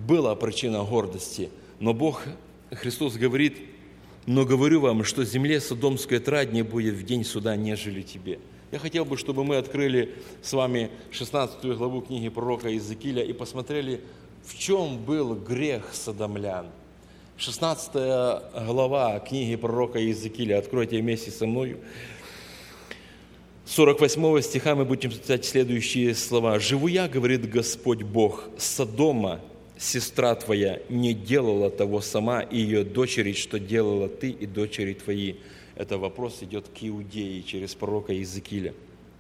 была причина гордости. Но Бог, Христос говорит: «Но говорю вам, что земле Содомской отраднее будет в день суда, нежели тебе». Я хотел бы, чтобы мы открыли с вами 16 главу книги пророка Иезекииля и посмотрели, в чем был грех содомлян. 16 глава книги пророка Иезекииля. Откройте вместе со мною. 48 стиха мы будем читать следующие слова. «Живу я, говорит Господь Бог, Содома, сестра твоя, не делала того сама, и ее дочери, что делала ты и дочери твои». Это вопрос идет к Иудее через пророка Иезекииля.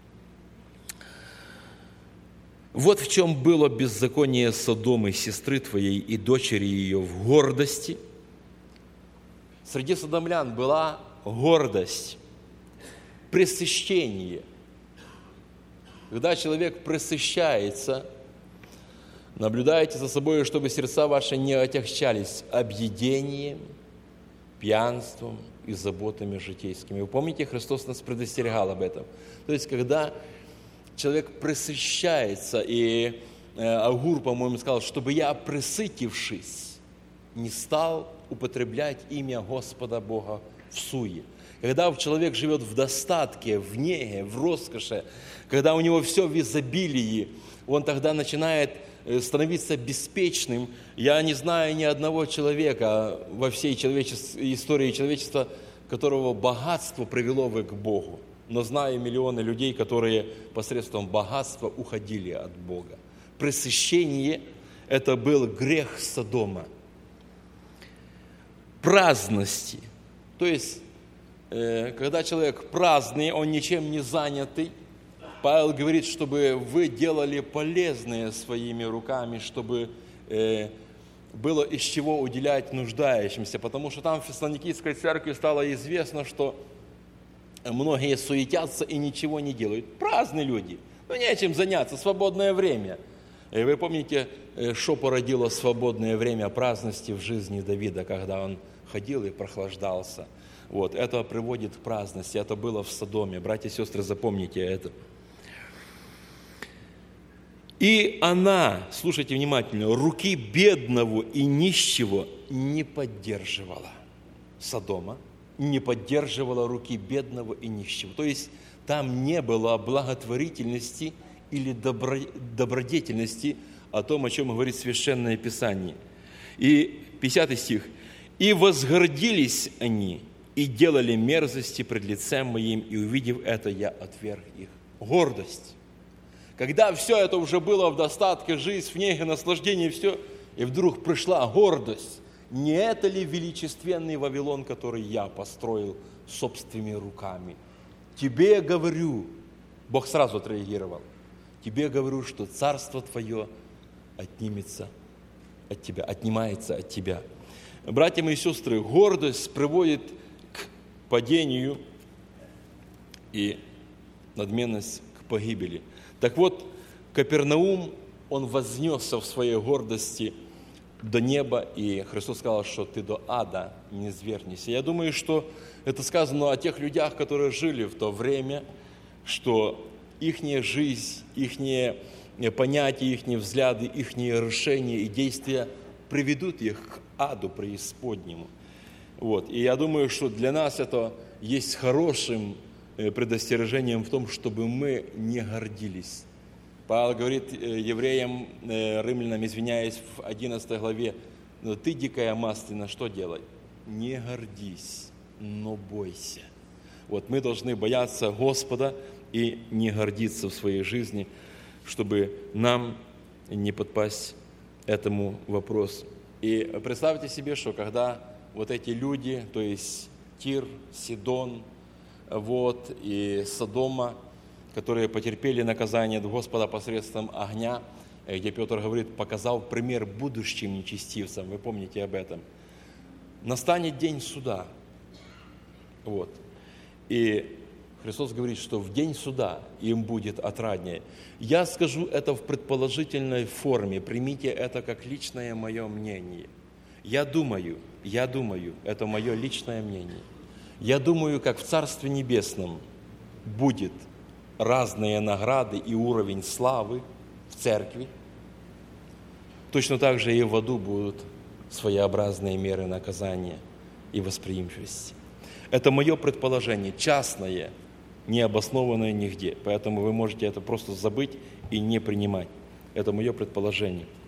«Вот в чем было беззаконие Содомы, сестры твоей и дочери ее, в гордости». Среди содомлян была гордость, пресыщение. Когда человек пресыщается, наблюдайте за собой, чтобы сердца ваши не отягчались объедением, пьянством и заботами житейскими. Вы помните, Христос нас предостерегал об этом. То есть, когда человек пресыщается, и Агур, по-моему, сказал, чтобы я, пресытившись, не стал употреблять имя Господа Бога в суе. Когда человек живет в достатке, в неге, в роскоши, когда у него все в изобилии, он тогда начинает становиться беспечным. Я не знаю ни одного человека во всей истории человечества, которого богатство привело бы к Богу. Но знаю миллионы людей, которые посредством богатства уходили от Бога. Пресыщение – это был грех Содома. Праздности. То есть, когда человек праздный, он ничем не занятый, Павел говорит, чтобы вы делали полезное своими руками, чтобы было из чего уделять нуждающимся. Потому что там в Фессалоникийской церкви стало известно, что многие суетятся и ничего не делают. Праздные люди. Ну, нечем заняться, свободное время. И вы помните, что породило свободное время праздности в жизни Давида, когда он ходил и прохлаждался. Вот, это приводит к праздности. Это было в Содоме. Братья и сестры, запомните это. И она, слушайте внимательно, руки бедного и нищего не поддерживала. Содома не поддерживала руки бедного и нищего. То есть там не было благотворительности или добродетельности о том, о чем говорит Священное Писание. И 50 стих. «И возгордились они, и делали мерзости пред лицем моим, и, увидев это, я отверг их». Гордость. Когда все это уже было в достатке, жизнь, в неге, наслаждение, все, и вдруг пришла гордость. Не это ли величественный Вавилон, который я построил собственными руками? Тебе говорю, Бог сразу отреагировал, тебе говорю, что царство твое отнимется от тебя, отнимается от тебя. Братья мои и сестры, гордость приводит к падению и надменность к погибели. Так вот, Капернаум, он вознесся в своей гордости до неба, и Христос сказал, что ты до ада не звернешься. Я думаю, что это сказано о тех людях, которые жили в то время, что ихняя жизнь, ихние понятия, ихние взгляды, ихние решения и действия приведут их к аду преисподнему. Вот. И я думаю, что для нас это есть хорошим предостережением в том, чтобы мы не гордились. Павел говорит евреям, римлянам, извиняясь, в 11 главе, «Но ты, дикая маслина, что делай? Не гордись, но бойся». Вот мы должны бояться Господа и не гордиться в своей жизни, чтобы нам не подпасть этому вопросу. И представьте себе, что когда вот эти люди, то есть Тир, Сидон, вот, и Содома, которые потерпели наказание от Господа посредством огня, где Петр говорит, показал пример будущим нечестивцам, вы помните об этом. Настанет день суда. Вот. И Христос говорит, что в день суда им будет отраднее. Я скажу это в предположительной форме, примите это как личное мое мнение. Я думаю, это мое личное мнение. Я думаю, как в Царстве Небесном будет разные награды и уровень славы в церкви, точно так же и в аду будут своеобразные меры наказания и восприимчивости. Это мое предположение, частное, не обоснованное нигде. Поэтому вы можете это просто забыть и не принимать. Это мое предположение.